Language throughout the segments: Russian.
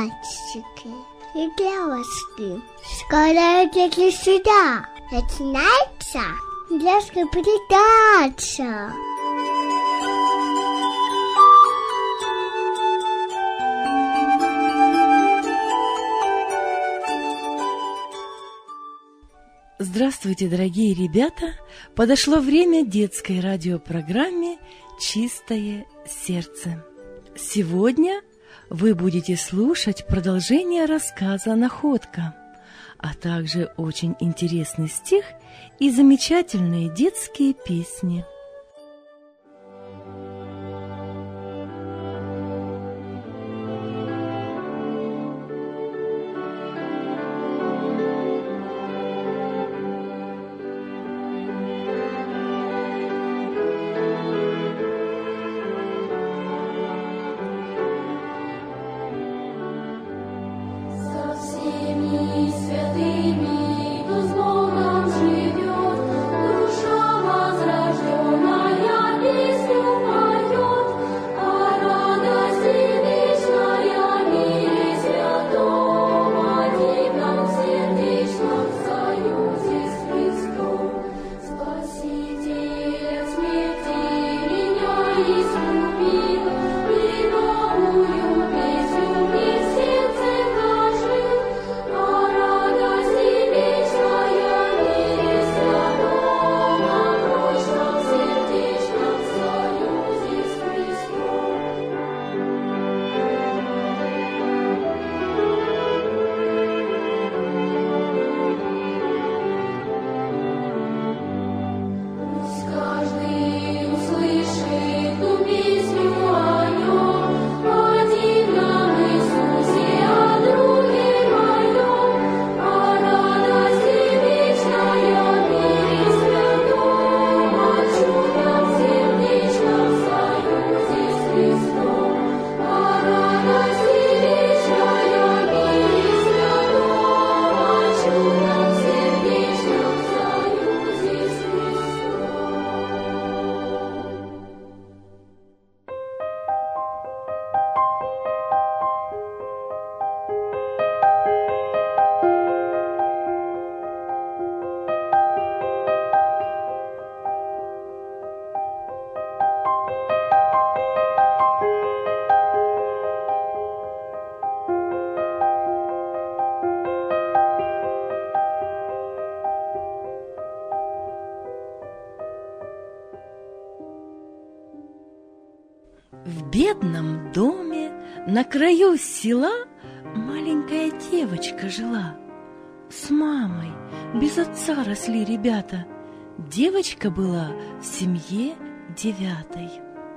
мальчики и девочки, скоро идите сюда. Начинается детская передача. Здравствуйте, дорогие ребята! Подошло время детской радиопрограмме «Чистое сердце». Сегодня вы будете слушать продолжение рассказа «Находка», а также очень интересный стих и замечательные детские песни. В бедном доме на краю села маленькая девочка жила. С мамой, без отца росли ребята. Девочка была в семье 9.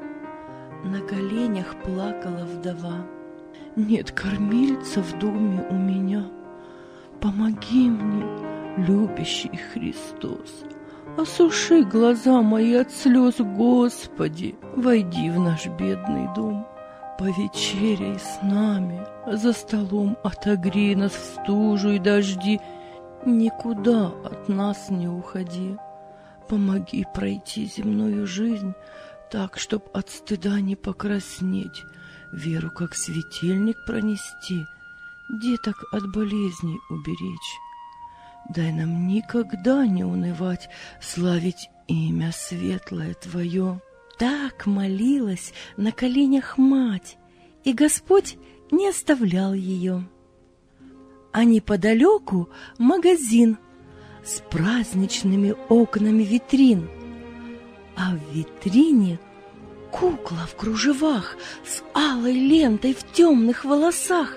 На коленях плакала вдова. Нет кормильца в доме у меня. Помоги мне, любящий Христос. Осуши глаза мои от слез, Господи. Войди в наш бедный дом, повечеряй с нами, за столом отогрей нас в стужу и дожди. Никуда от нас не уходи. Помоги пройти земную жизнь так, чтоб от стыда не покраснеть, веру как светильник пронести, деток от болезней уберечь. Дай нам никогда не унывать, славить имя светлое Твое. Так молилась на коленях мать, и Господь не оставлял ее. А неподалеку магазин с праздничными окнами витрин, а в витрине кукла в кружевах с алой лентой в темных волосах.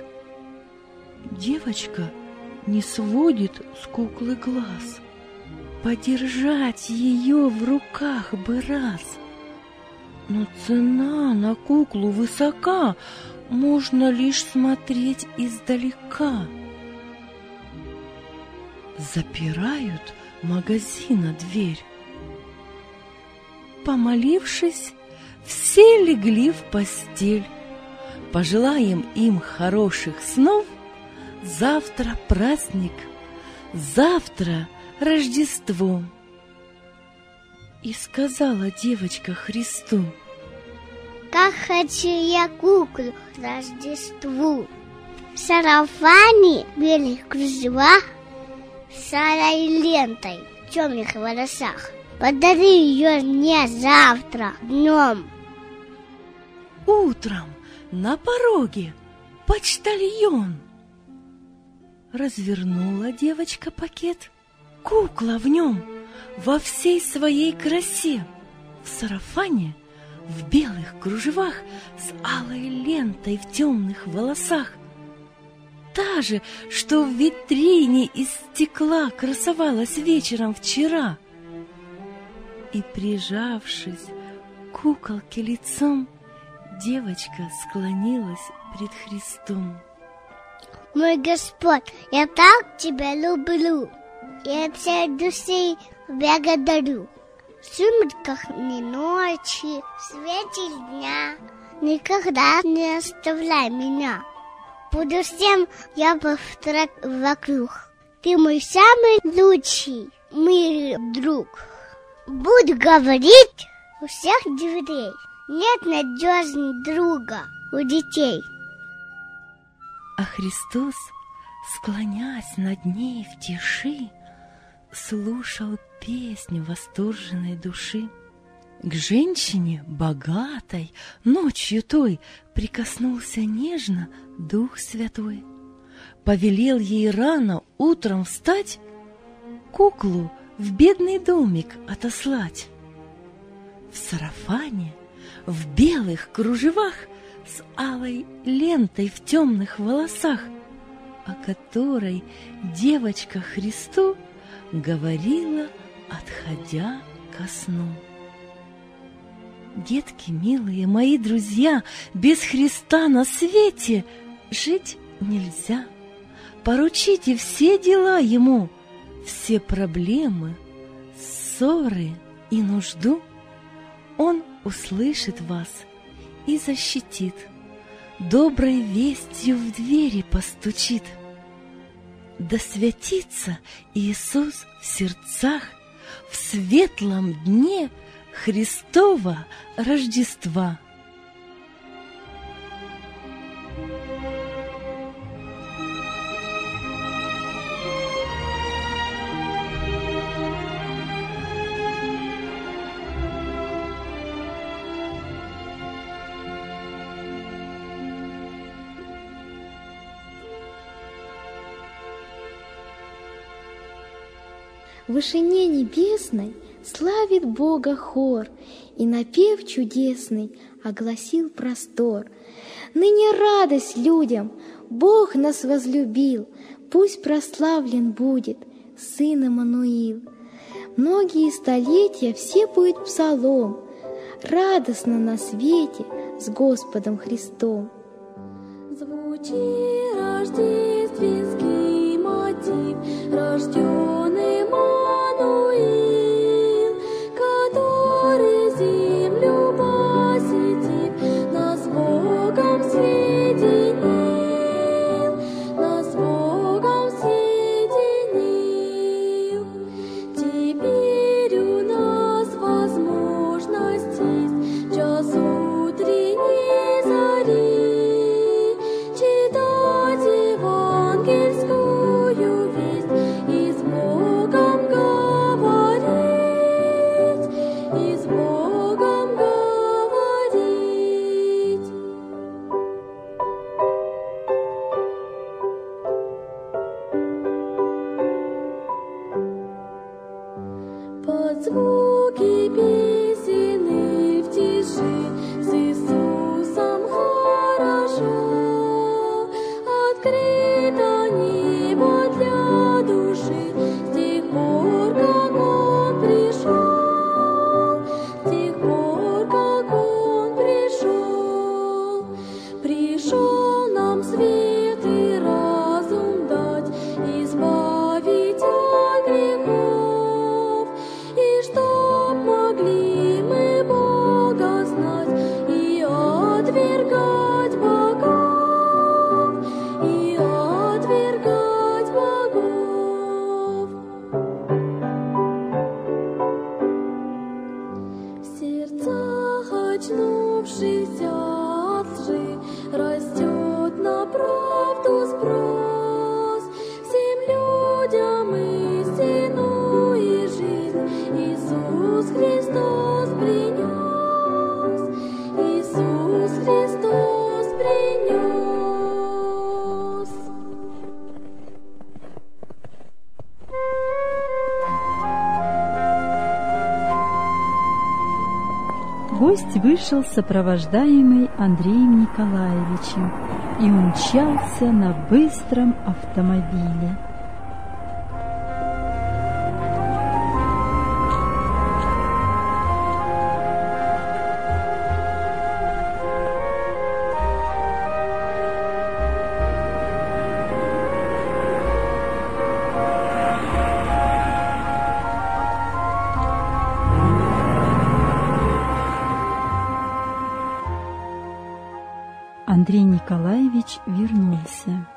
Девочка не сводит с куклы глаз. Подержать ее в руках бы раз. Но цена на куклу высока, можно лишь смотреть издалека. Запирают магазина дверь. Помолившись, все легли в постель. Пожелаем им хороших снов. Завтра праздник, завтра Рождество. И сказала девочка Христу: как хочу я куклу к Рождеству. в сарафане, в белых кружевах, с алой лентой в темных волосах. Подари ее мне завтра днем. Утром на пороге почтальон. Развернула девочка пакет. Кукла в нем во всей своей красе, в сарафане, в белых кружевах, с алой лентой в темных волосах. Та же, что в витрине из стекла красовалась вечером вчера. И, прижавшись к куколке лицом, девочка склонилась пред Христом. Мой Господь, я так Тебя люблю, и от всей души благодарю. В сумерках ни ночи, в свете дня, никогда не оставляй меня. Буду всем я повторять вокруг. Ты мой самый лучший в мире друг. Буду говорить у всех дверей. Нет надежней друга у детей. А Христос, склонясь над ней в тиши, слушал песню восторженной души. К женщине богатой ночью той прикоснулся нежно Дух Святой. Повелел ей рано утром встать, куклу в бедный домик отослать. В сарафане, в белых кружевах, с алой лентой в темных волосах, о которой девочка Христу говорила, отходя ко сну. Детки милые, мои друзья, без Христа на свете жить нельзя. Поручите все дела Ему, все проблемы, ссоры и нужду. Он услышит вас и защитит, доброй вестью в двери постучит. Да святится Иисус в сердцах в светлом дне Христова Рождества. В вышине небесной славит Бога хор, и напев чудесный огласил простор. Ныне радость людям, Бог нас возлюбил, пусть прославлен будет Сын Иммануил. Многие столетия все будет псалом, радостно на свете с Господом Христом. Звучи рождественский мотив, рожденный Иммануил, который землю посетив, нас с Богом соединил, нас с Богом соединил. Теперь у нас возможность есть в час утренней зари читать евангельскую весть и с Богом говорить, и с Богом говорить. Под звуки песен и в тиши с Иисусом хорошо. Открыто небо для души с тех пор, как Он пришел, с тех пор, как Он пришел. Пришел нам свет и разум дать, избавить от грехов, и чтоб могли мы Бога знать и отвергать богов, и отвергать богов. В сердцах очнувшихся от лжи растет на правду гость вышел сопровождаемый Андреем Николаевичем и умчался на быстром автомобиле. Андрей Николаевич вернулся.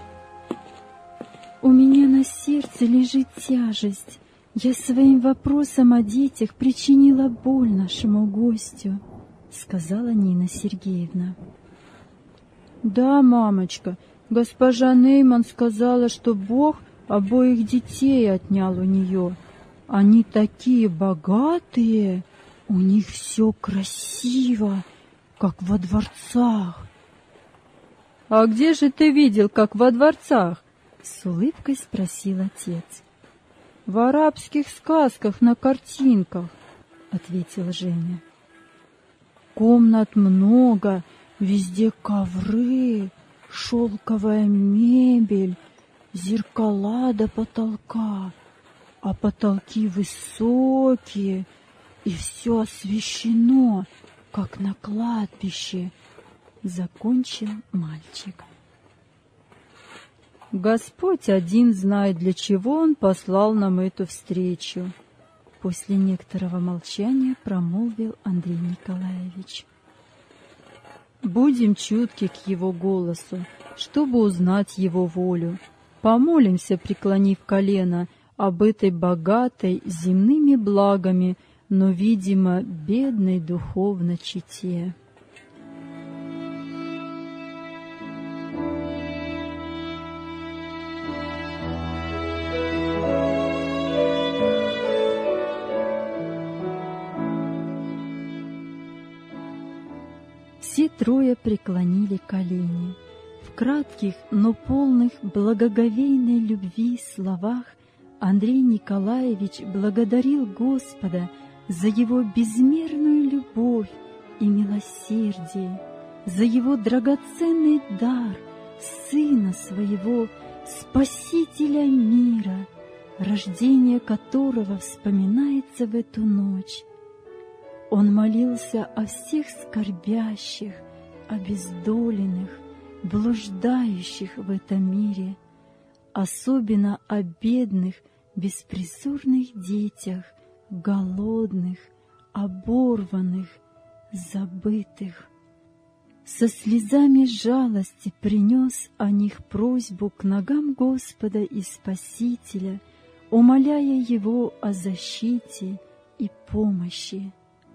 «У меня на сердце лежит тяжесть. Я своим вопросом о детях причинила боль нашему гостю», — сказала Нина Сергеевна. «Да, мамочка, госпожа Нейман сказала, что Бог обоих детей отнял у нее. Они такие богатые, у них все красиво, как во дворцах». «А где же ты видел, как во дворцах?» — с улыбкой спросил отец. «В арабских сказках на картинках», — ответила Женя. «Комнат много, везде ковры, шелковая мебель, зеркала до потолка, а потолки высокие, и все освещено, как на кладбище», — закончил мальчик. «Господь один знает, для чего Он послал нам эту встречу», — после некоторого молчания промолвил Андрей Николаевич. «Будем чутки к Его голосу, чтобы узнать Его волю. Помолимся, преклонив колено, об этой богатой земными благами, но, видимо, бедной духовно чете». Все трое преклонили колени. В кратких, но полных благоговейной любви словах Андрей Николаевич благодарил Господа за Его безмерную любовь и милосердие, за Его драгоценный дар, Сына Своего, Спасителя мира, рождение которого вспоминается в эту ночь. Он молился о всех скорбящих, обездоленных, блуждающих в этом мире, особенно о бедных, беспризорных детях, голодных, оборванных, забытых. Со слезами жалости принес о них просьбу к ногам Господа и Спасителя, умоляя Его о защите и помощи.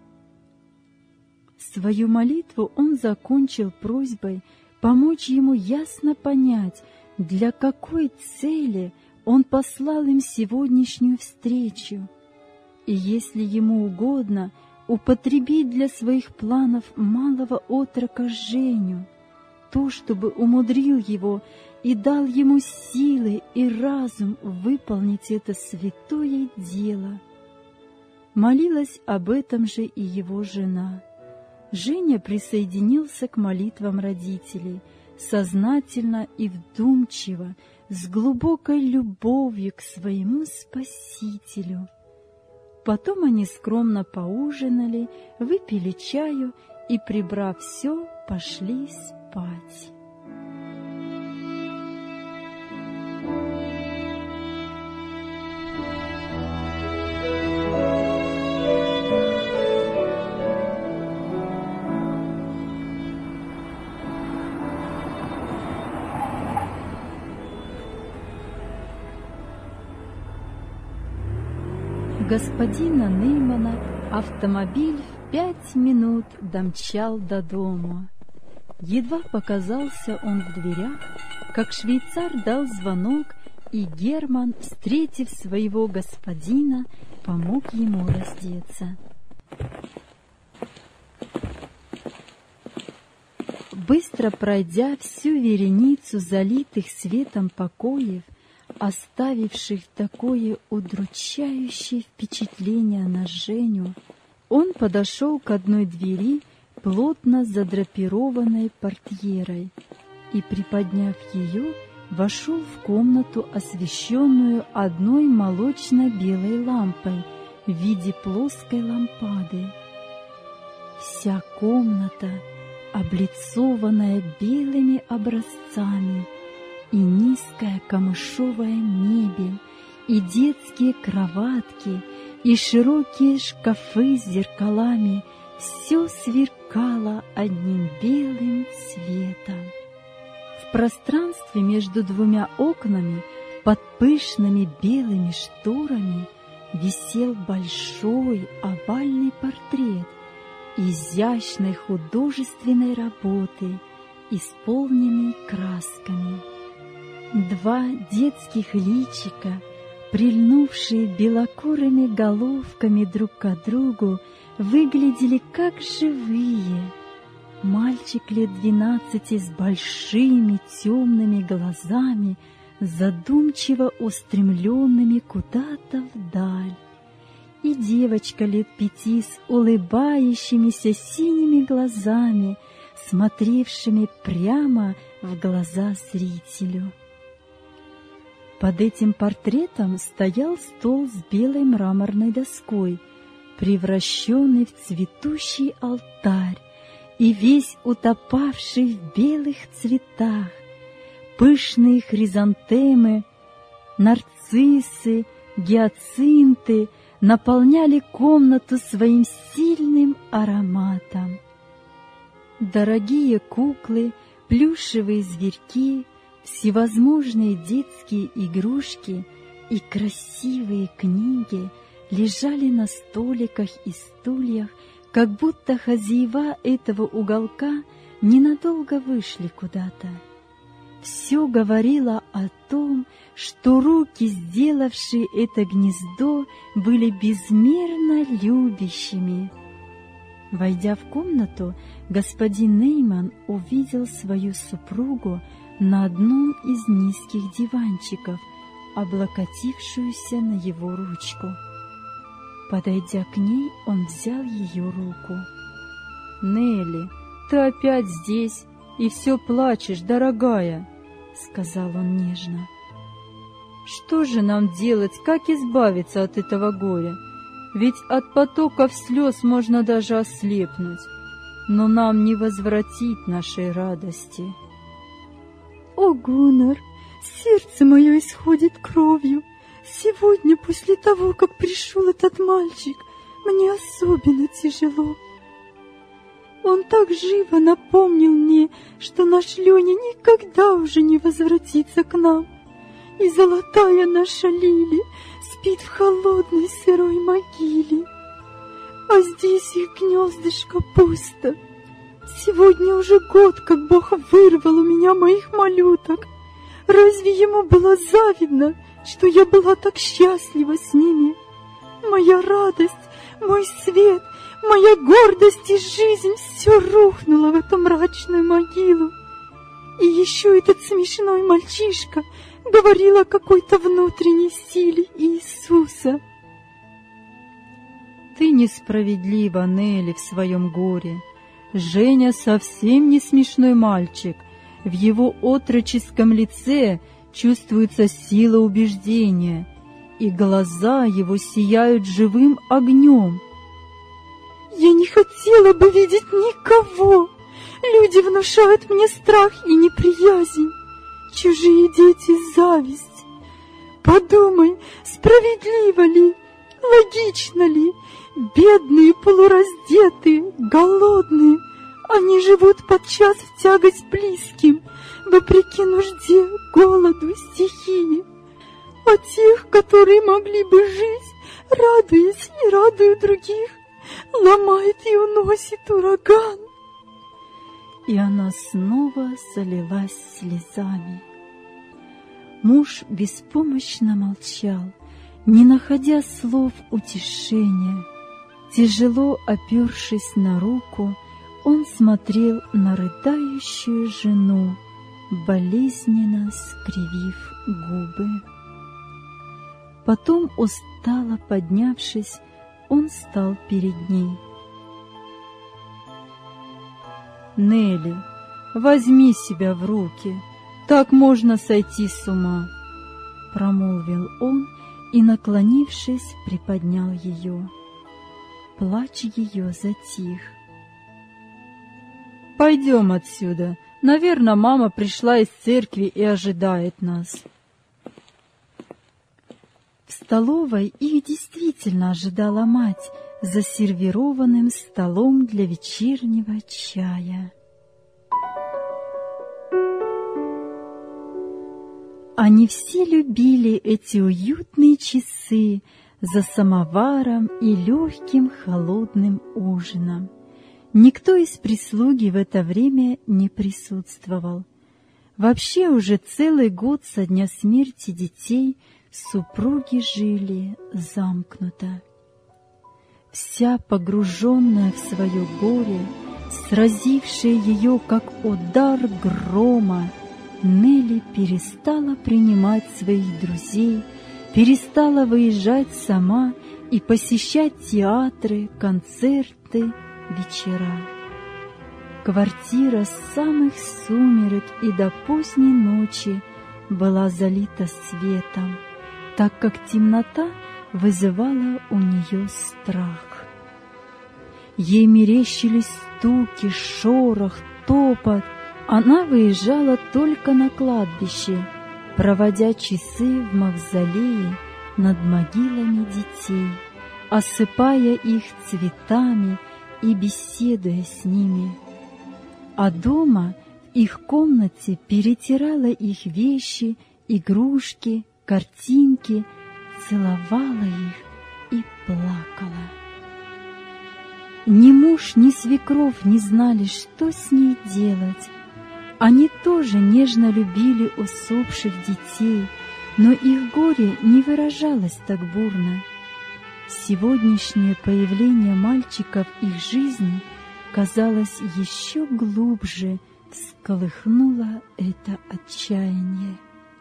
Свою молитву он закончил просьбой помочь ему ясно понять, для какой цели он послал им сегодняшнюю встречу, и если ему угодно, употребить для своих планов малого отрока Женю, то, чтобы умудрил его и дал ему силы и разум выполнить это святое дело. Молилась об этом же и его жена. Женя присоединился к молитвам родителей, сознательно и вдумчиво, с глубокой любовью к своему Спасителю. Потом они скромно поужинали, выпили чаю и, прибрав все, пошли спать. Господина Неймана автомобиль в 5 минут домчал до дома. Едва показался он в дверях, как швейцар дал звонок, и Герман, встретив своего господина, помог ему раздеться. Быстро пройдя всю вереницу залитых светом покоев, оставивших такое удручающее впечатление на Женю, Он подошел к одной двери, плотно задрапированной портьерой, и, приподняв ее, вошел в комнату, освещенную одной молочно-белой лампой в виде плоской лампады. Вся комната, облицованная белыми образцами, и низкая камышовая мебель, и детские кроватки, и широкие шкафы с зеркалами, все сверкало одним белым светом. В пространстве между двумя окнами, под пышными белыми шторами, висел большой овальный портрет изящной художественной работы, исполненный красками. Два детских личика, прильнувшие белокурыми головками друг к другу, выглядели как живые. Мальчик лет 12 с большими темными глазами, задумчиво устремленными куда-то вдаль, и девочка лет 5 с улыбающимися синими глазами, смотревшими прямо в глаза зрителю. Под этим портретом стоял стол с белой мраморной доской, превращенный в цветущий алтарь и весь утопавший в белых цветах. Пышные хризантемы, нарциссы, гиацинты наполняли комнату своим сильным ароматом. Дорогие куклы, плюшевые зверьки, всевозможные детские игрушки и красивые книги лежали на столиках и стульях, как будто хозяева этого уголка ненадолго вышли куда-то. Все говорило о том, что руки, сделавшие это гнездо, были безмерно любящими. Войдя в комнату, господин Нейман увидел свою супругу на одном из низких диванчиков, облокотившуюся на его ручку. Подойдя к ней, он взял ее руку. «Нелли, ты опять здесь и все плачешь, дорогая», — сказал он нежно. «Что же нам делать, как избавиться от этого горя? Ведь от потоков слез можно даже ослепнуть, но нам не возвратить нашей радости». «О, Гуннар, сердце мое исходит кровью. Сегодня, после того, как пришел этот мальчик, мне особенно тяжело. Он так живо напомнил мне, что наш Леня никогда уже не возвратится к нам, и золотая наша Лили спит в холодной сырой могиле, а здесь их гнездышко пусто. Сегодня уже год, как Бог вырвал у меня моих малюток. Разве ему было завидно, что я была так счастлива с ними? Моя радость, мой свет, моя гордость и жизнь — все рухнуло в эту мрачную могилу. И еще этот смешной мальчишка говорил о какой-то внутренней силе Иисуса. «Ты несправедлива, Нелли, в своем горе. Женя совсем не смешной мальчик. В его отроческом лице чувствуется сила убеждения, и глаза его сияют живым огнем». «Я не хотела бы видеть никого. Люди внушают мне страх и неприязнь. Чужие дети — зависть. Подумай, справедливо ли, логично ли? Бедные, полураздетые, голодные, они живут подчас в тягость близким, вопреки нужде, голоду, стихии. А тех, которые могли бы жить, радуясь и радуя других, ломает и уносит ураган». И она снова залилась слезами. Муж беспомощно молчал, не находя слов утешения. Тяжело опершись на руку, он смотрел на рыдающую жену, болезненно скривив губы. Потом, устало поднявшись, он стал перед ней. «Нелли, возьми себя в руки, так можно сойти с ума», — промолвил он и, наклонившись, приподнял ее. Плач ее затих. «Пойдем отсюда. Наверное, мама пришла из церкви и ожидает нас». В столовой их действительно ожидала мать за сервированным столом для вечернего чая. Они все любили эти уютные часы за самоваром и легким холодным ужином. Никто из прислуги в это время не присутствовал. Вообще уже целый год со дня смерти детей супруги жили замкнуто. Вся погруженная в свое горе, сразившая ее как удар грома, Нелли перестала принимать своих друзей, перестала выезжать сама и посещать театры, концерты, вечера. Квартира с самых сумерек и до поздней ночи была залита светом, так как темнота вызывала у нее страх. Ей мерещились стуки, шорох, топот. Она выезжала только на кладбище, проводя часы в мавзолее над могилами детей, осыпая их цветами и беседуя с ними. А дома, в их комнате, перетирала их вещи, игрушки, картинки, целовала их и плакала. Ни муж, ни свекровь не знали, что с ней делать. Они тоже нежно любили усопших детей, но их горе не выражалось так бурно. Сегодняшнее появление мальчика в их жизни, казалось, еще глубже всколыхнуло это отчаяние.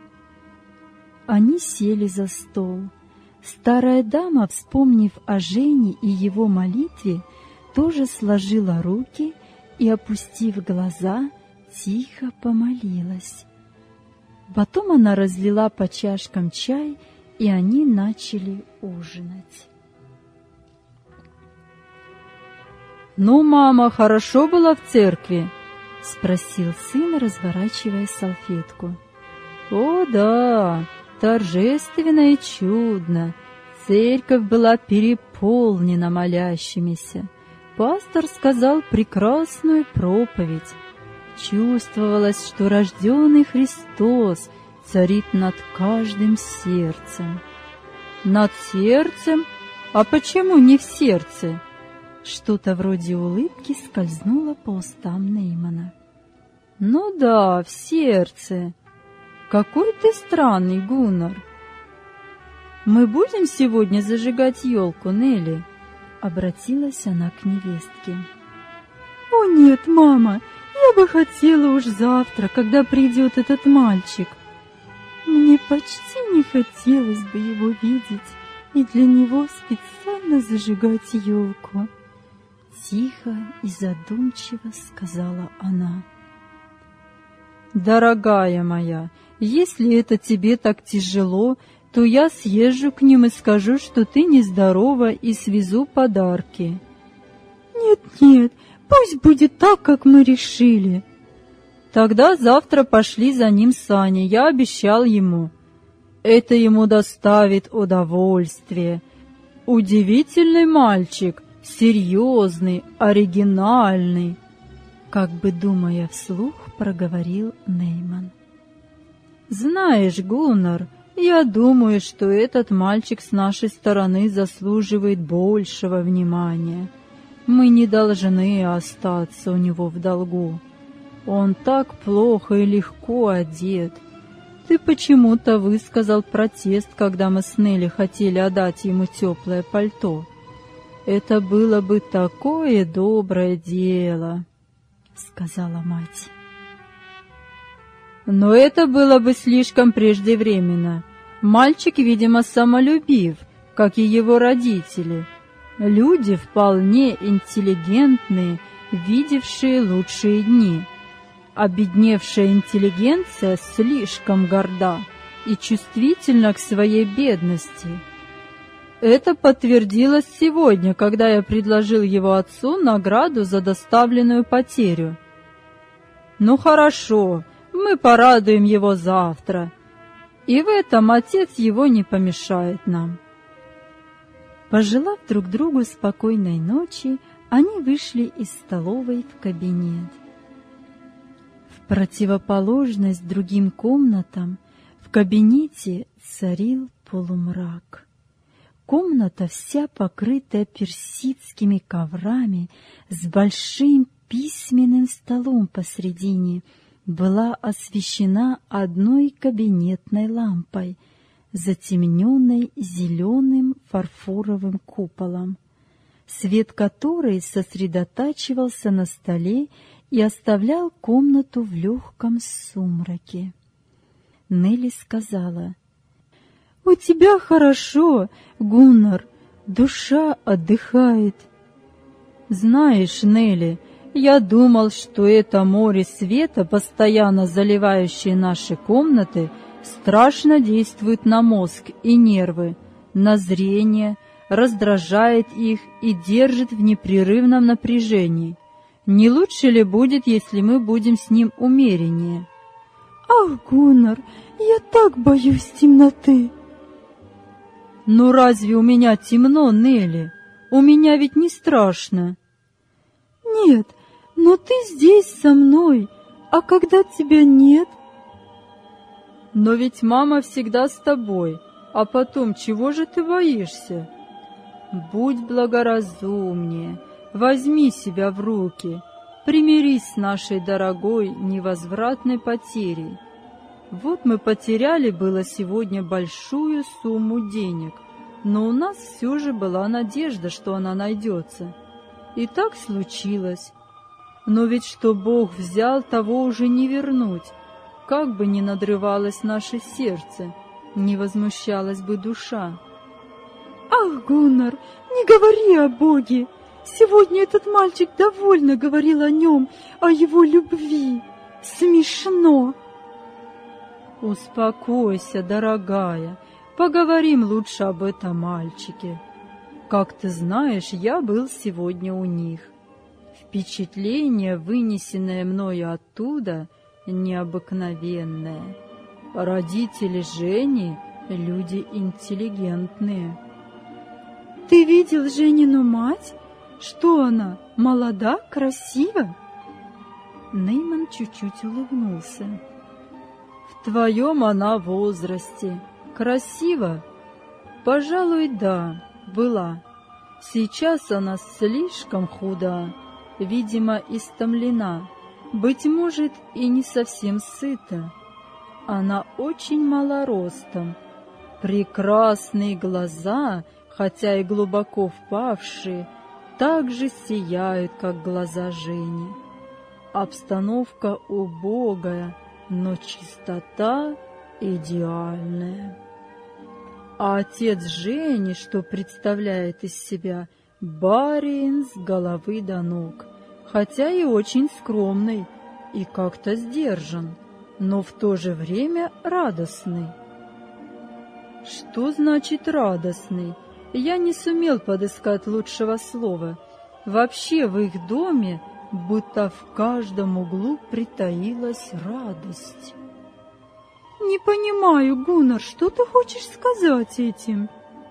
Они сели за стол. Старая дама, вспомнив о Жене и его молитве, тоже сложила руки и, опустив глаза, тихо помолилась. Потом она разлила по чашкам чай, и они начали ужинать. «Ну, мама, хорошо была в церкви?» — спросил сын, разворачивая салфетку. «О, да, торжественно и чудно. Церковь была переполнена молящимися. Пастор сказал прекрасную проповедь. Чувствовалось, что рожденный Христос царит над каждым сердцем». «Над сердцем? А почему не в сердце?» Что-то вроде улыбки скользнуло по устам Неймана. «Ну да, в сердце. Какой ты странный, Гуннар. Мы будем сегодня зажигать елку, Нелли?» Обратилась она к невестке. «О нет, мама, я бы хотела уж завтра, когда придет этот мальчик. Мне почти не хотелось бы его видеть и для него специально зажигать елку». Тихо и задумчиво сказала она. «Дорогая моя, если это тебе так тяжело, то я съезжу к ним и скажу, что ты нездорова, и свезу подарки». «Нет, пусть будет так, как мы решили». «Тогда завтра пошли за ним сани, я обещал ему. Это ему доставит удовольствие. Удивительный мальчик, серьезный, оригинальный», как бы думая вслух, проговорил Нейман. «Знаешь, Гуннар, я думаю, что этот мальчик с нашей стороны заслуживает большего внимания. Мы не должны остаться у него в долгу. Он так плохо и легко одет. Ты почему-то высказал протест, когда мы с Нелли хотели отдать ему теплое пальто. Это было бы такое доброе дело», — сказала мать. «Но это было бы слишком преждевременно. Мальчик, видимо, самолюбив, как и его родители. Люди вполне интеллигентные, видевшие лучшие дни. Обедневшая интеллигенция слишком горда и чувствительна к своей бедности. Это подтвердилось сегодня, когда я предложил его отцу награду за доставленную потерю. Ну хорошо, мы порадуем его завтра, и в этом отец его не помешает нам. Пожелав друг другу спокойной ночи, они вышли из столовой в кабинет. В противоположность другим комнатам в кабинете царил полумрак. Комната, вся покрытая персидскими коврами, с большим письменным столом посредине, была освещена одной кабинетной лампой, затемненной зеленым фарфоровым куполом, свет которой сосредотачивался на столе и оставлял комнату в легком сумраке. Нелли сказала: «У тебя хорошо, Гуннар, душа отдыхает». «Знаешь, Нелли, я думал, что это море света, постоянно заливающее наши комнаты, страшно действует на мозг и нервы, на зрение, раздражает их и держит в непрерывном напряжении. Не лучше ли будет, если мы будем с ним умереннее?» «Ах, Гуннар, я так боюсь темноты!» «Ну разве у меня темно, Нелли? У меня ведь не страшно». «Нет, но ты здесь со мной, а когда тебя нет?» «Но ведь мама всегда с тобой, а потом чего же ты боишься? Будь благоразумнее, возьми себя в руки, примирись с нашей дорогой невозвратной потерей. Вот мы потеряли было сегодня большую сумму денег, но у нас все же была надежда, что она найдется. И так случилось. Но ведь что Бог взял, того уже не вернуть. Как бы ни надрывалось наше сердце, не возмущалась бы душа». «Ах, Гуннар, не говори о Боге! Сегодня этот мальчик довольно говорил о нем, о его любви. Смешно!» «Успокойся, дорогая, поговорим лучше об этом мальчике. Как ты знаешь, я был сегодня у них. Впечатление, вынесенное мною оттуда, необыкновенное. Родители Жени — люди интеллигентные». «Ты видел Женину мать? Что она, молода, красива?» Нейман чуть-чуть улыбнулся. «В твоем она возрасте. Красиво? Пожалуй, да, была. Сейчас она слишком худа, видимо, истомлена, быть может, и не совсем сыта. Она очень мала ростом. Прекрасные глаза, хотя и глубоко впавшие, так же сияют, как глаза Жени. Обстановка убогая, но чистота идеальная. А отец Жени, что представляет из себя, барин с головы до ног, хотя и очень скромный и как-то сдержан, но в то же время радостный. Что значит радостный? Я не сумел подыскать лучшего слова. Вообще в их доме будто в каждом углу притаилась радость. «Не понимаю, Гуннар, что ты хочешь сказать этим?»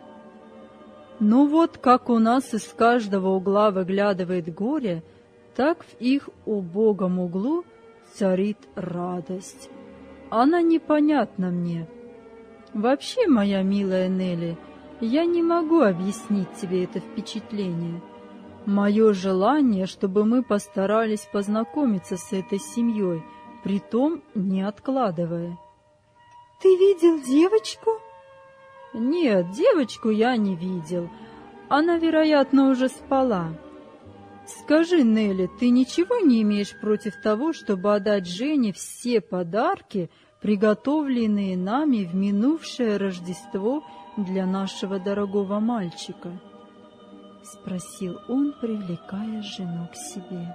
Ну вот, как у нас из каждого угла выглядывает горе, так в их убогом углу царит радость. Она непонятна мне. Вообще, моя милая Нелли, я не могу объяснить тебе это впечатление. Мое желание, чтобы мы постарались познакомиться с этой семьей, притом не откладывая. «Ты видел девочку?» «Нет, девочку я не видел. Она, вероятно, уже спала. Скажи, Нелли, ты ничего не имеешь против того, чтобы отдать Жене все подарки, приготовленные нами в минувшее Рождество для нашего дорогого мальчика?» спросил он, привлекая жену к себе.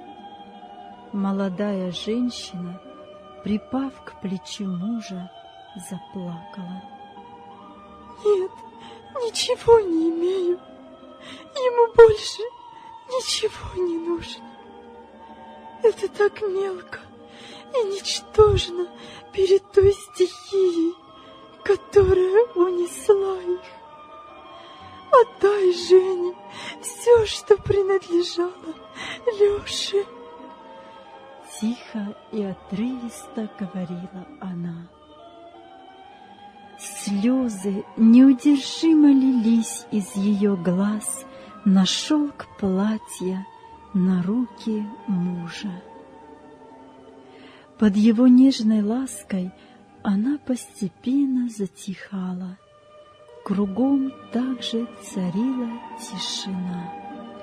Молодая женщина, припав к плечу мужа, заплакала. Нет, ничего не имею. Ему больше ничего не нужно. Это так мелко и ничтожно перед той стихией, которая унесла их. Отдай Жене все, что принадлежало Лёше. Тихо и отрывисто говорила она. Слезы неудержимо лились из ее глаз на шелк платья, на руки мужа. Под его нежной лаской она постепенно затихала. Кругом также царила тишина.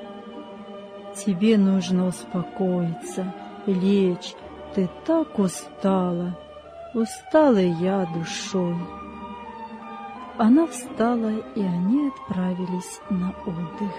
«Тебе нужно успокоиться, лечь, ты так устала, устала и я душой». Она встала, и они отправились на отдых.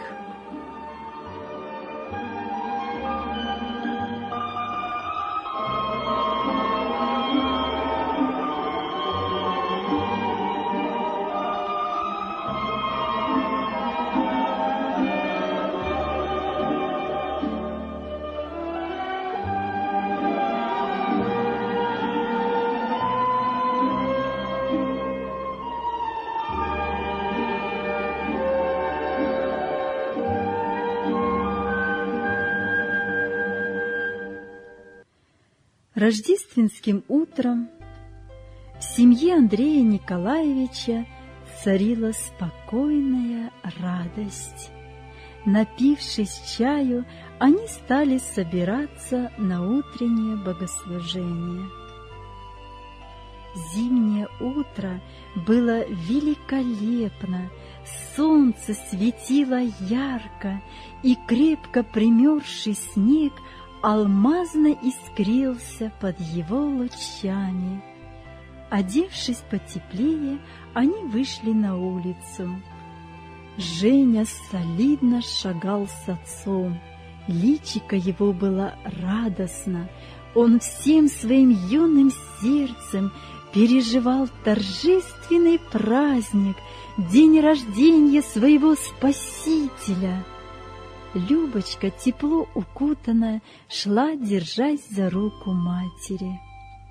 Рождественским утром в семье Андрея Николаевича царила спокойная радость. Напившись чаю, они стали собираться на утреннее богослужение. Зимнее утро было великолепно, солнце светило ярко, и крепко примерзший снег алмазно искрился под его лучами. Одевшись потеплее, они вышли на улицу. Женя солидно шагал с отцом. Личико его было радостно. Он всем своим юным сердцем переживал торжественный праздник, день рождения своего Спасителя. Любочка, тепло укутанная, шла, держась за руку матери.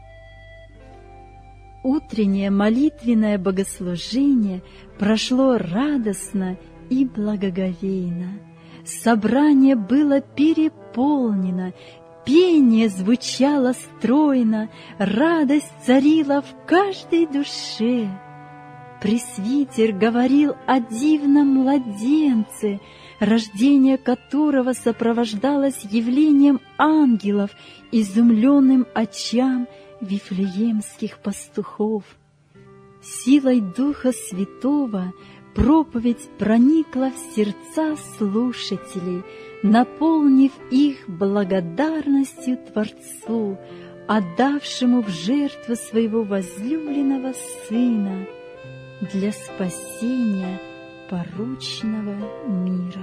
Утреннее молитвенное богослужение прошло радостно и благоговейно. Собрание было переполнено, пение звучало стройно, радость царила в каждой душе. Пресвитер говорил о дивном младенце, рождение которого сопровождалось явлением ангелов, изумленным очам вифлеемских пастухов. Силой Духа Святого проповедь проникла в сердца слушателей, наполнив их благодарностью Творцу, отдавшему в жертву своего возлюбленного Сына для спасения порочного мира.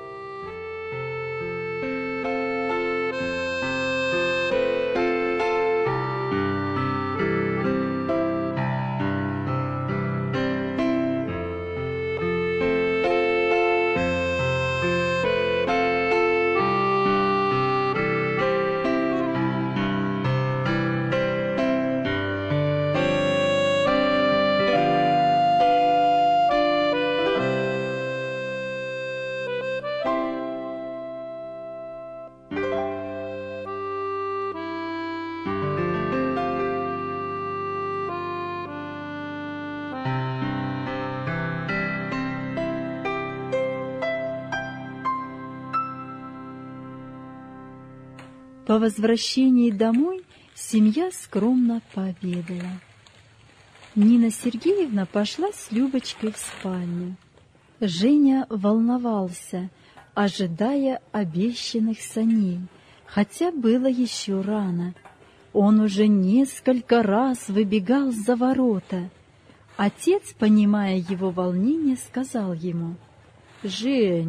По возвращении домой семья скромно пообедала. Нина Сергеевна пошла с Любочкой в спальню. Женя волновался, ожидая обещанных саней, хотя было еще рано. Он уже несколько раз выбегал за ворота. Отец, понимая его волнение, сказал ему: «Женя,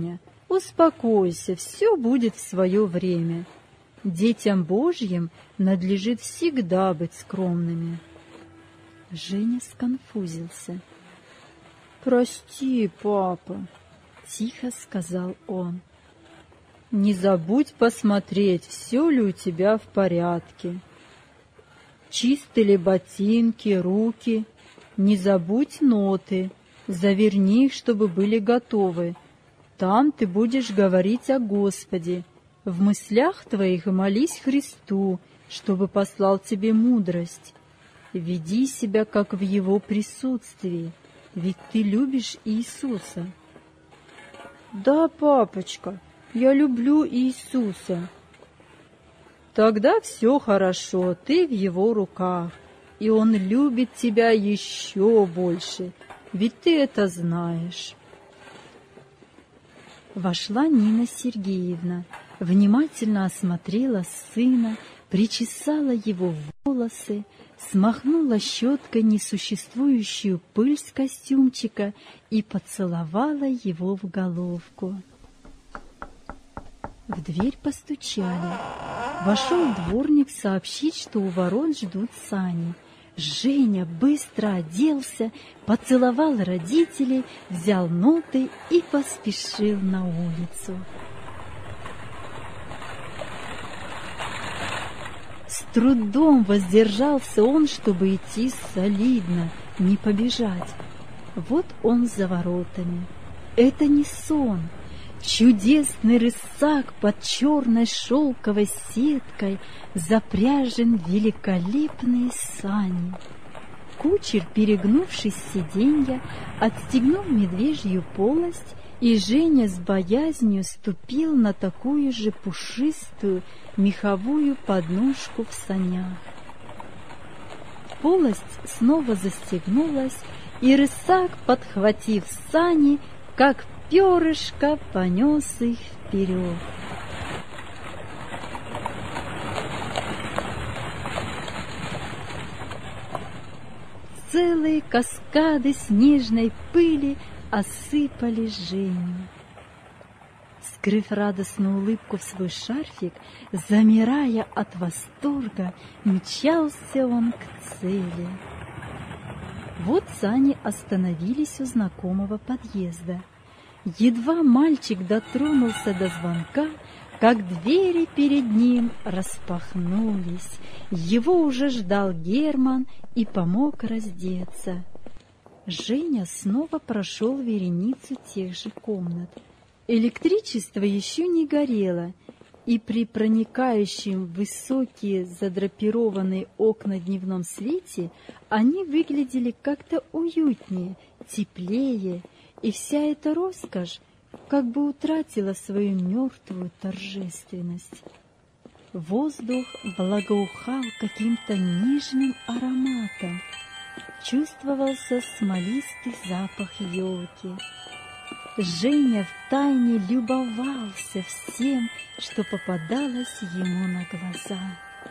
Успокойся, все будет в свое время. Детям Божьим надлежит всегда быть скромными. Женя сконфузился. «Прости, папа», — тихо сказал он. «Не забудь посмотреть, все ли у тебя в порядке. Чисты ли ботинки, руки. Не забудь ноты, заверни их, чтобы были готовы. Там ты будешь говорить о Господе. В мыслях твоих молись Христу, чтобы послал тебе мудрость. Веди себя, как в Его присутствии, ведь ты любишь Иисуса». «Да, папочка, я люблю Иисуса». «Тогда все хорошо, ты в Его руках, и Он любит тебя еще больше, ведь ты это знаешь». Вошла Нина Сергеевна, внимательно осмотрела сына, причесала его волосы, смахнула щеткой несуществующую пыль с костюмчика и поцеловала его в головку. В дверь постучали. Вошел дворник сообщить, что у ворот ждут сани. Женя быстро оделся, поцеловал родителей, взял ноты и поспешил на улицу. С трудом воздержался он, чтобы идти солидно, не побежать. Вот он за воротами. Это не сон. Чудесный рысак под черной шелковой сеткой запряжен в великолепные сани. Кучер, перегнувшись с сиденья, отстегнул медвежью полость, и Женя с боязнью ступил на такую же пушистую меховую подножку в санях. Полость снова застегнулась, и рысак, подхватив сани, как перышко, понес их вперед. Целые каскады снежной пыли осыпали Женю. Скрыв радостную улыбку в свой шарфик, замирая от восторга, мчался он к цели. Вот сани остановились у знакомого подъезда. Едва мальчик дотронулся до звонка, как двери перед ним распахнулись. Его уже ждал Герман и помог раздеться. Женя снова прошел вереницу тех же комнат. Электричество еще не горело, и при проникающем в высокие задрапированные окна дневном свете они выглядели как-то уютнее, теплее, и вся эта роскошь как бы утратила свою мертвую торжественность. Воздух благоухал каким-то нежным ароматом, чувствовался смолистый запах елки. Женя втайне любовался всем, что попадалось ему на глаза.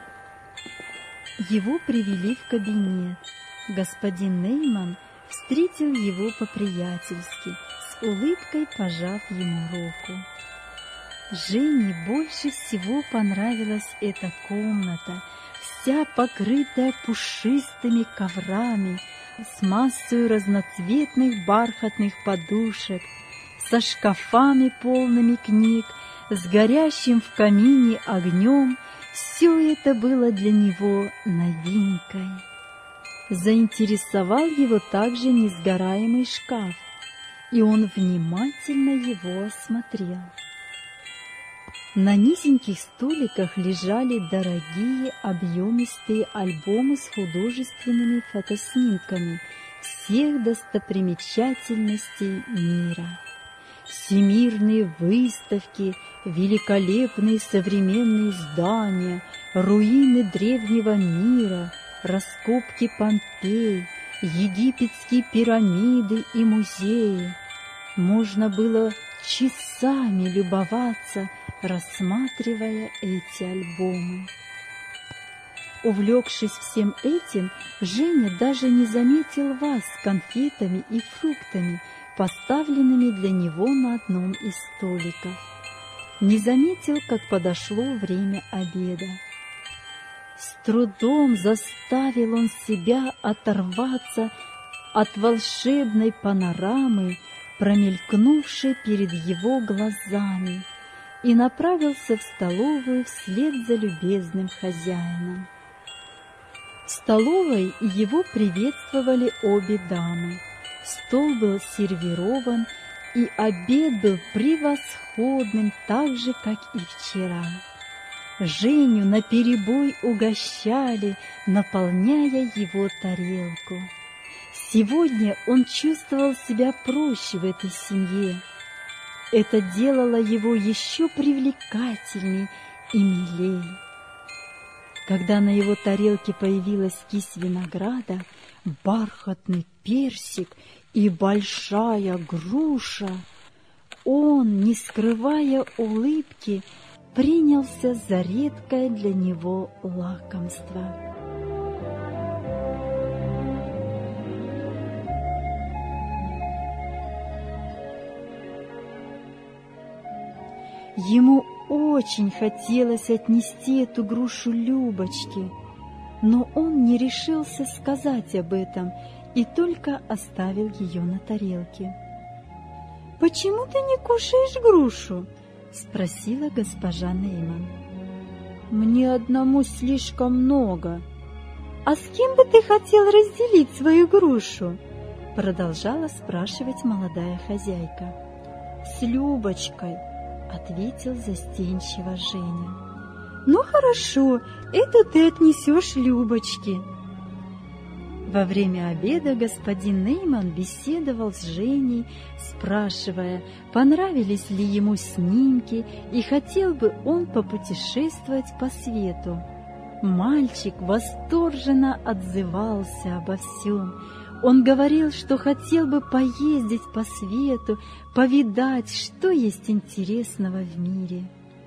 Его привели в кабинет. Господин Нейман встретил его по-приятельски, с улыбкой пожав ему руку. Жене больше всего понравилась эта комната, вся покрытая пушистыми коврами, с массой разноцветных бархатных подушек, со шкафами, полными книг, с горящим в камине огнем. Все это было для него новинкой. Заинтересовал его также несгораемый шкаф, и он внимательно его осмотрел. На низеньких столиках лежали дорогие объемистые альбомы с художественными фотоснимками всех достопримечательностей мира. Всемирные выставки, великолепные современные здания, руины древнего мира, раскопки Помпей, египетские пирамиды и музеи. Можно было часами любоваться, рассматривая эти альбомы. Увлекшись всем этим, Женя даже не заметил ваз с конфетами и фруктами, поставленными для него на одном из столиков. Не заметил, как подошло время обеда. С трудом заставил он себя оторваться от волшебной панорамы, промелькнувшей перед его глазами, и направился в столовую вслед за любезным хозяином. В столовой его приветствовали обе дамы. Стол был сервирован, и обед был превосходным, так же, как и вчера. Женю наперебой угощали, наполняя его тарелку. Сегодня он чувствовал себя проще в этой семье. Это делало его еще привлекательней и милей. Когда на его тарелке появилась кисть винограда, бархатный персик и большая груша, он, не скрывая улыбки, принялся за редкое для него лакомство. Ему очень хотелось отнести эту грушу Любочке, но он не решился сказать об этом и только оставил ее на тарелке. «Почему ты не кушаешь грушу?» — спросила госпожа Нейман. «Мне одному слишком много». «А с кем бы ты хотел разделить свою грушу?» — продолжала спрашивать молодая хозяйка. «С Любочкой», — ответил застенчиво Женя. «Ну хорошо, это ты отнесешь Любочке». Во время обеда господин Нейман беседовал с Женей, спрашивая, понравились ли ему снимки и хотел бы он попутешествовать по свету. Мальчик восторженно отзывался обо всем. Он говорил, что хотел бы поездить по свету, повидать, что есть интересного в мире.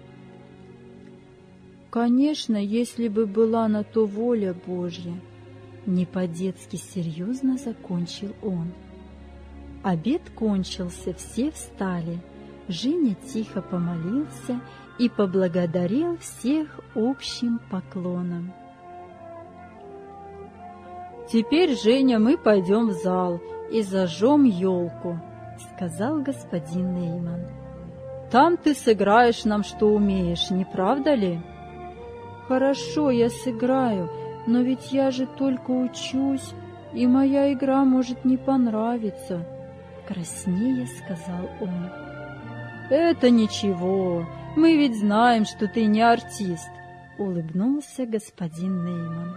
«Конечно, если бы была на то воля Божья», — не по-детски серьезно закончил он. Обед кончился, все встали. Женя тихо помолился и поблагодарил всех общим поклоном. «Теперь, Женя, мы пойдем в зал и зажжем елку», — сказал господин Нейман. «Там ты сыграешь нам, что умеешь, не правда ли?» «Хорошо, я сыграю, но ведь я же только учусь, и моя игра может не понравиться», — краснея сказал он. «Это ничего, мы ведь знаем, что ты не артист», — улыбнулся господин Нейман.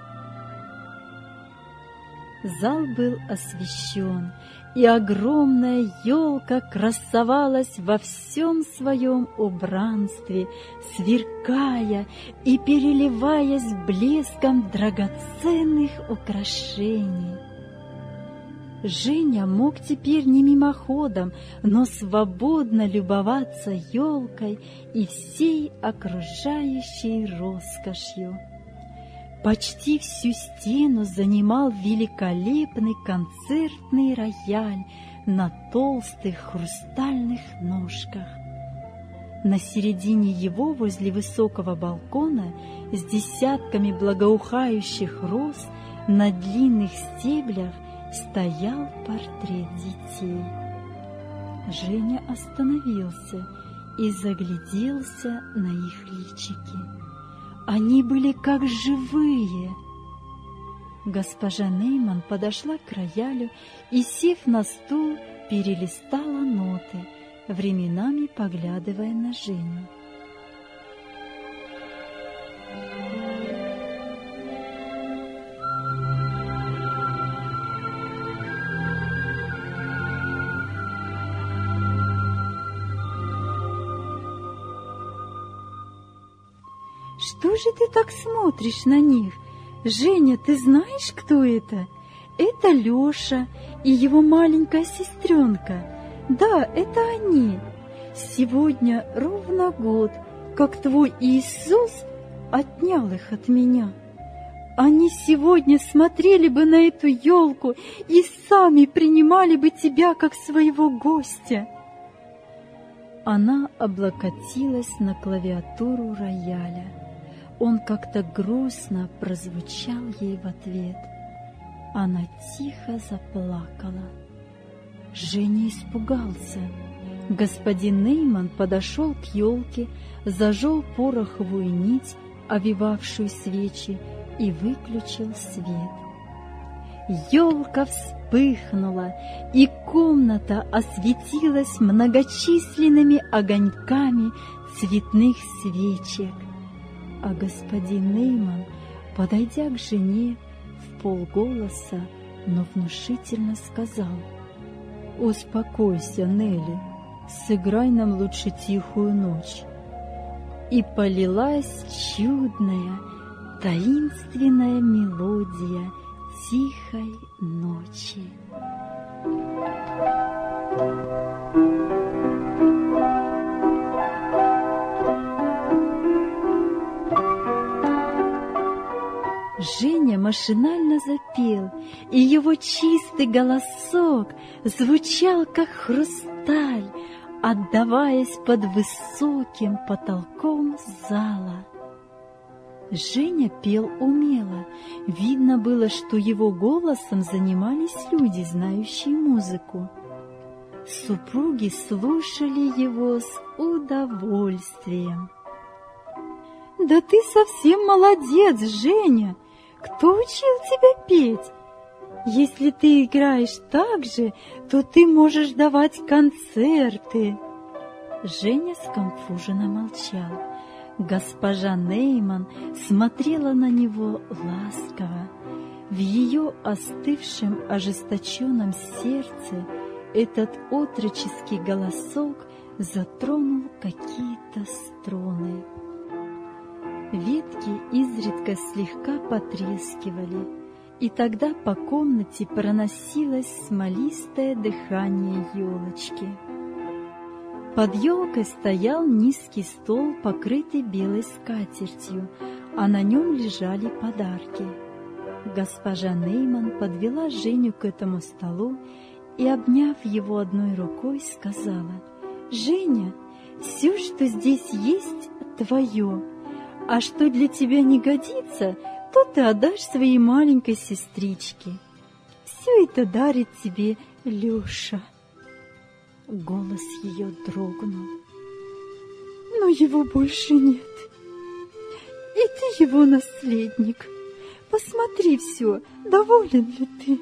Зал был освещен, и огромная елка красовалась во всем своем убранстве, сверкая и переливаясь блеском драгоценных украшений. Женя мог теперь не мимоходом, но свободно любоваться елкой и всей окружающей роскошью. Почти всю стену занимал великолепный концертный рояль на толстых хрустальных ножках. На середине его, возле высокого балкона, с десятками благоухающих роз на длинных стеблях стоял портрет детей. Женя остановился и загляделся на их личики. Они были как живые. Госпожа Нейман подошла к роялю и, сев на стул, перелистала ноты, временами поглядывая на Женю. «Что же ты так смотришь на них? Женя, ты знаешь, кто это? Это Леша и его маленькая сестренка. Да, это они. Сегодня ровно год, как твой Иисус отнял их от меня. Они сегодня смотрели бы на эту елку и сами принимали бы тебя как своего гостя. Она облокотилась на клавиатуру рояля. Он как-то грустно прозвучал ей в ответ. Она тихо заплакала. Женя испугался. Господин Нейман подошел к елке, зажег пороховую нить, овивавшую свечи, и выключил свет. Елка вспыхнула, и комната осветилась многочисленными огоньками цветных свечек. А господин Нейман, подойдя к жене, вполголоса, но внушительно сказал: «Успокойся, Нелли, сыграй нам лучше «Тихую ночь». И полилась чудная, таинственная мелодия тихой ночи. Женя машинально запел, и его чистый голосок звучал, как хрусталь, отдаваясь под высоким потолком зала. Женя пел умело. Видно было, что его голосом занимались люди, знающие музыку. Супруги слушали его с удовольствием. «Да ты совсем молодец, Женя! Кто учил тебя петь? Если ты играешь так же, то ты можешь давать концерты!» Женя сконфуженно молчал. Госпожа Нейман смотрела на него ласково. В ее остывшем, ожесточенном сердце этот отроческий голосок затронул какие-то струны. Ветки изредка слегка потрескивали, и тогда по комнате проносилось смолистое дыхание елочки. Под елкой стоял низкий стол, покрытый белой скатертью, а на нем лежали подарки. Госпожа Нейман подвела Женю к этому столу и, обняв его одной рукой, сказала: «Женя, все, что здесь есть, твое, а что для тебя не годится, то ты отдашь своей маленькой сестричке. Все это дарит тебе Леша». Голос ее дрогнул. «Но его больше нет, и ты его наследник. Посмотри все, доволен ли ты?»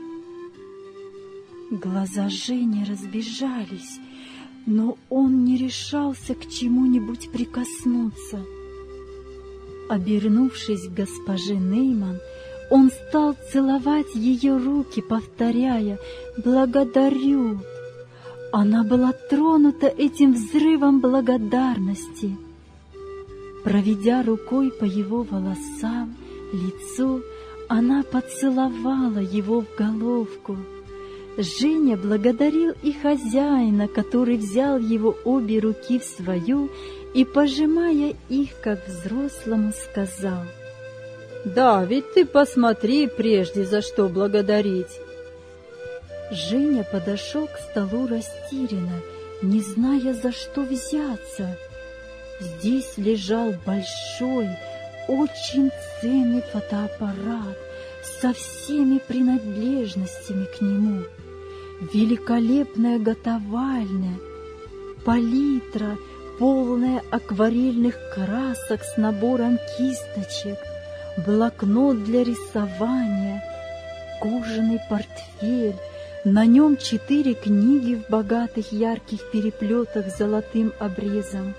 Глаза Жени разбежались, но он не решался к чему-нибудь прикоснуться. Обернувшись к госпоже Нейман, он стал целовать ее руки, повторяя: «Благодарю». Она была тронута этим взрывом благодарности. Проведя рукой по его волосам, лицу, она поцеловала его в головку. Женя благодарил и хозяина, который взял его обе руки в свою и, пожимая их, как взрослому, сказал: «Да, ведь ты посмотри прежде, за что благодарить». Женя подошел к столу растерянно, не зная, за что взяться. Здесь лежал большой, очень ценный фотоаппарат со всеми принадлежностями к нему, великолепная готовальня, палитра, полная акварельных красок с набором кисточек, блокнот для рисования, кожаный портфель, на нем 4 книги в богатых ярких переплетах с золотым обрезом,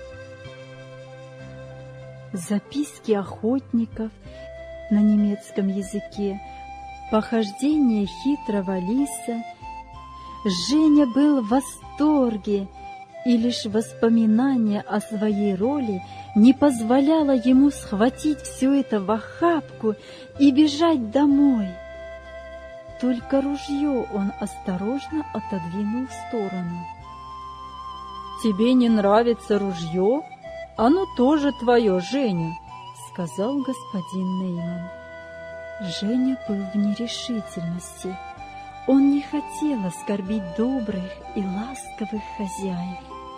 записки охотников на немецком языке, похождения хитрого лиса. Женя был в восторге, и лишь воспоминание о своей роли не позволяло ему схватить все это в охапку и бежать домой. Только ружье он осторожно отодвинул в сторону. «Тебе не нравится ружье? Оно тоже твое, Женя», — сказал господин Нейман. Женя был в нерешительности. Он не хотел оскорбить добрых и ласковых хозяев.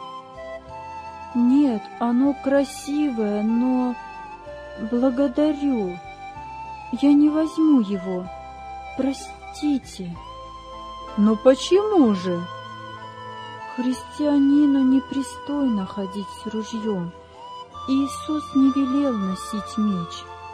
«Нет, оно красивое, но... благодарю. Я не возьму его. Простите». «Но почему же?» «Христианину непристойно ходить с ружьем. Иисус не велел носить меч».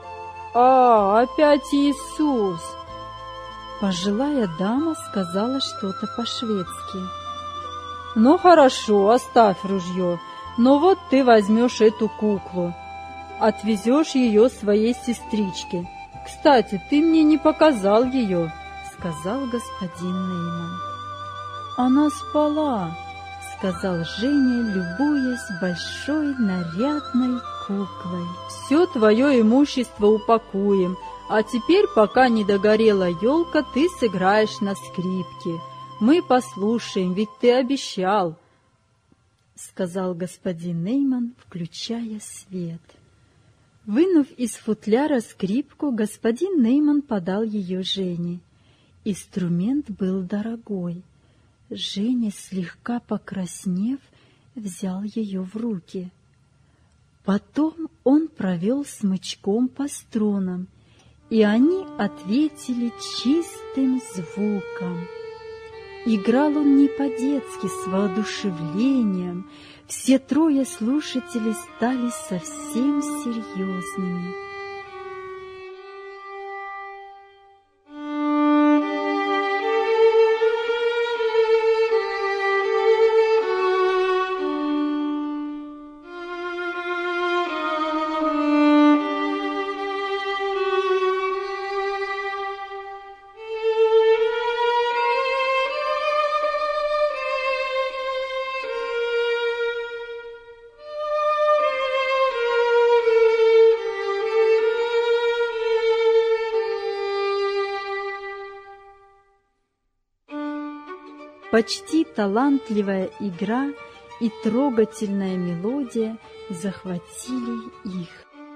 Опять Иисус!» Пожилая дама сказала что-то по-шведски. «Ну хорошо, оставь ружье, но вот ты возьмешь эту куклу, отвезешь ее своей сестричке. Кстати, ты мне не показал ее», — сказал господин Нейман. «Она спала», — сказал Женя, любуясь большой нарядной куклой. «Все твое имущество упакуем, а теперь, пока не догорела елка, ты сыграешь на скрипке. Мы послушаем, ведь ты обещал», — сказал господин Нейман, включая свет. Вынув из футляра скрипку, господин Нейман подал ее Жене. Инструмент был дорогой. Женя, слегка покраснев, взял ее в руки. Потом он провел смычком по струнам, и они ответили чистым звуком. Играл он не по-детски, с воодушевлением. Все трое слушателей стали совсем серьезными. Почти талантливая игра и трогательная мелодия захватили их.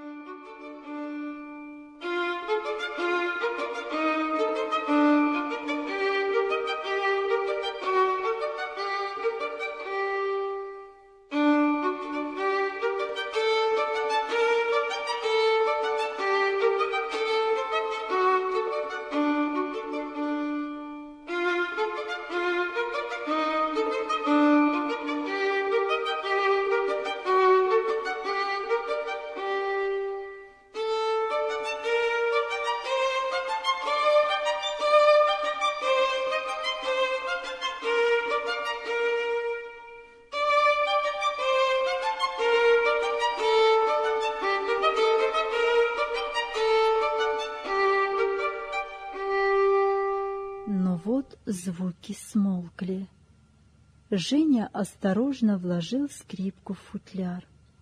Вот звуки смолкли. Женя осторожно вложил скрипку в футляр.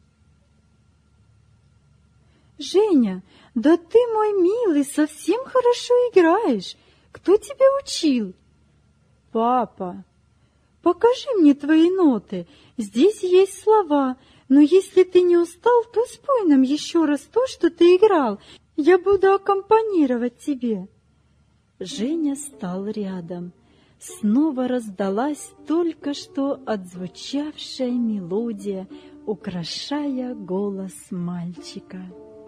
«Женя, да ты, мой милый, совсем хорошо играешь. Кто тебя учил?» «Папа, покажи мне твои ноты. Здесь есть слова, но если ты не устал, то спой нам еще раз то, что ты играл. Я буду аккомпанировать тебе». Женя стал рядом. Снова раздалась только что отзвучавшая мелодия, украшая голос мальчика.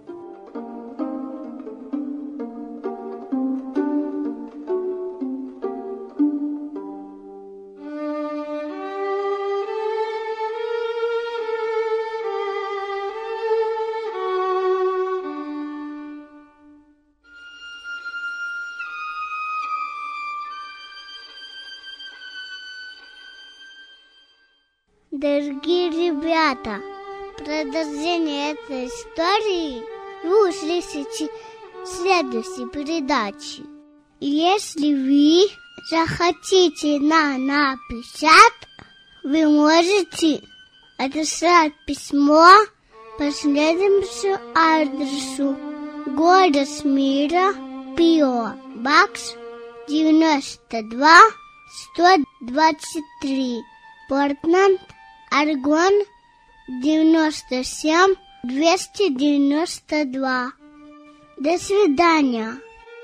Дорогие ребята, продолжение этой истории вы услышите в следующей передаче. Если вы захотите нам написать, вы можете отослать письмо по следующему адресу: город Мира, P.O. Box 92 123, Портленд, Орегон 97 292. До свидания.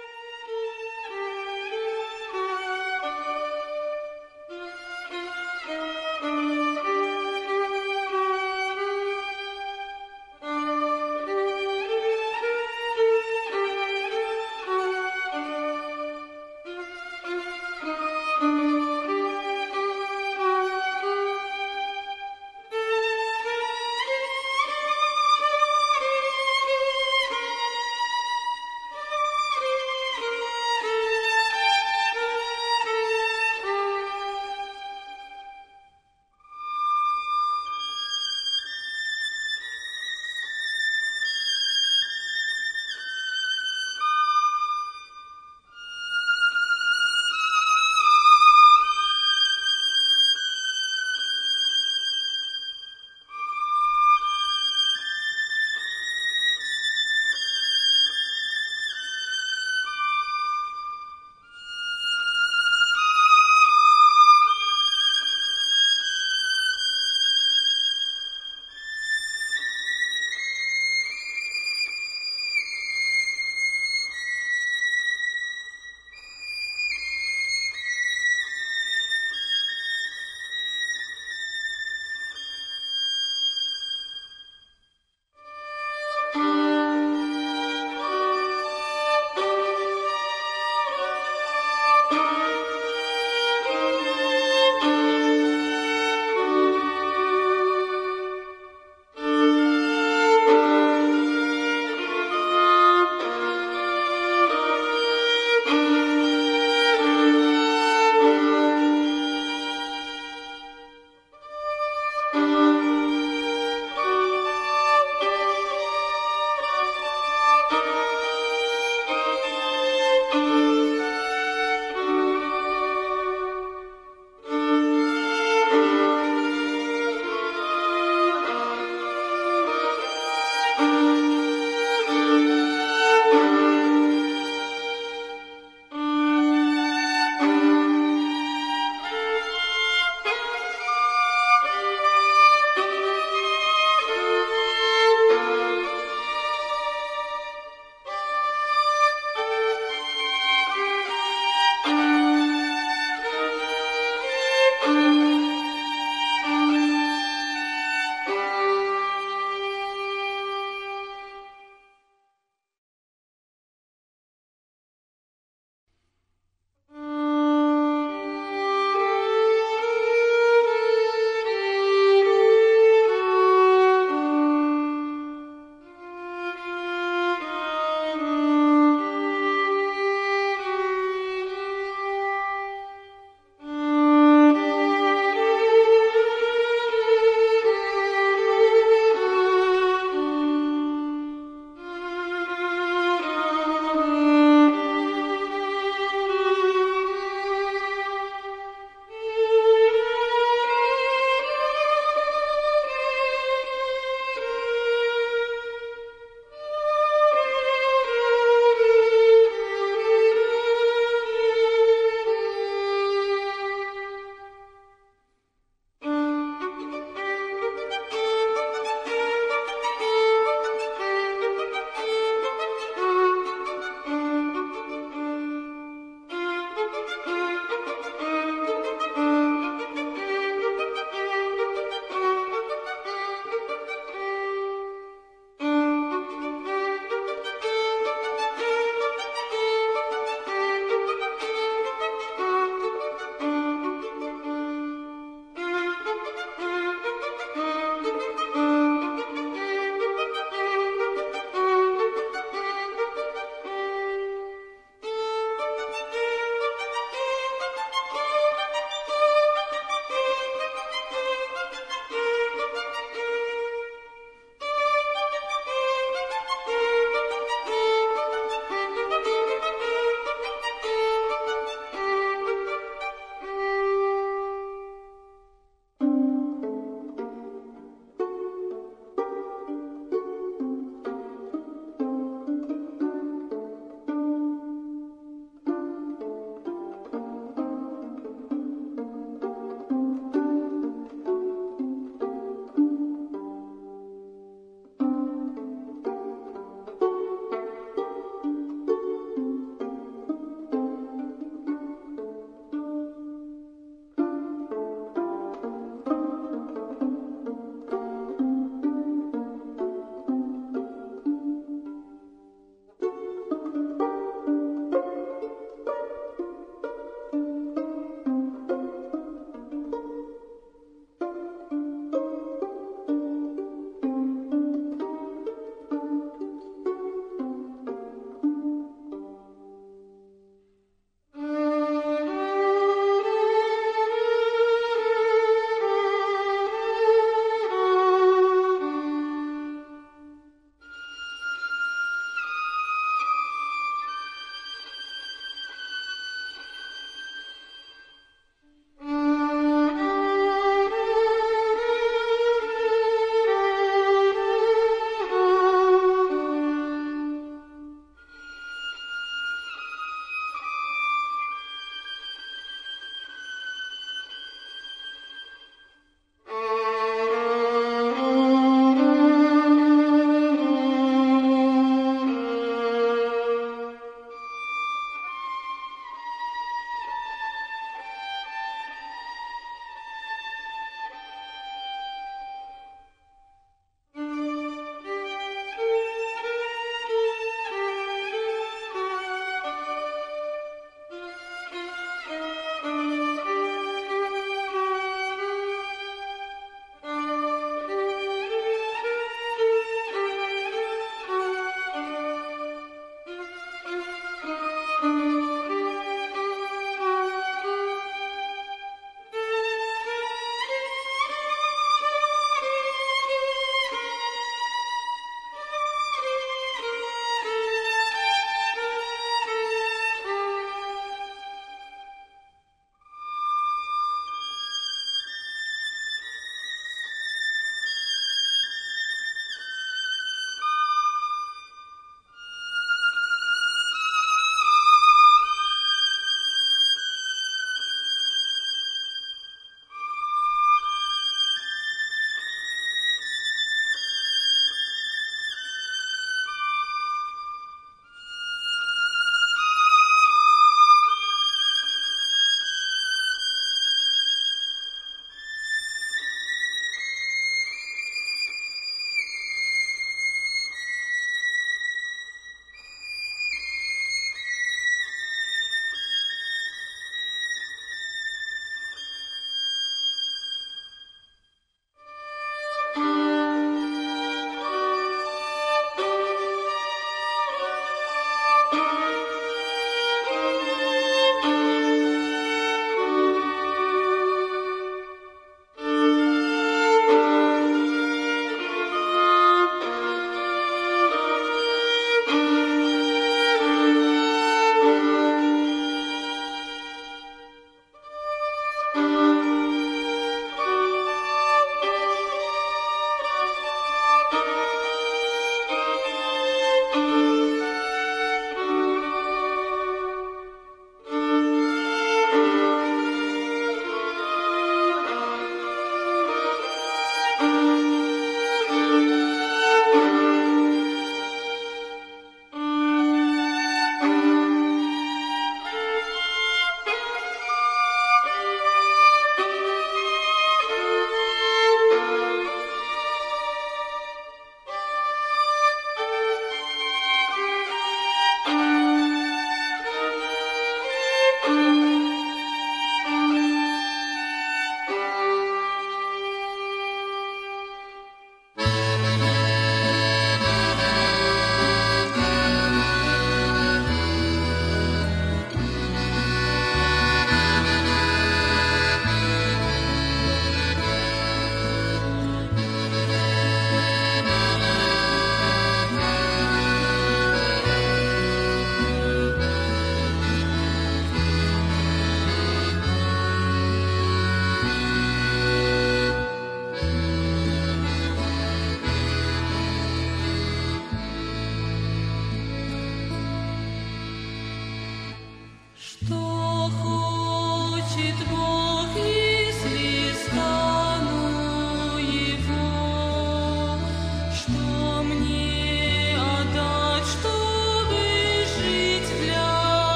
Thank you.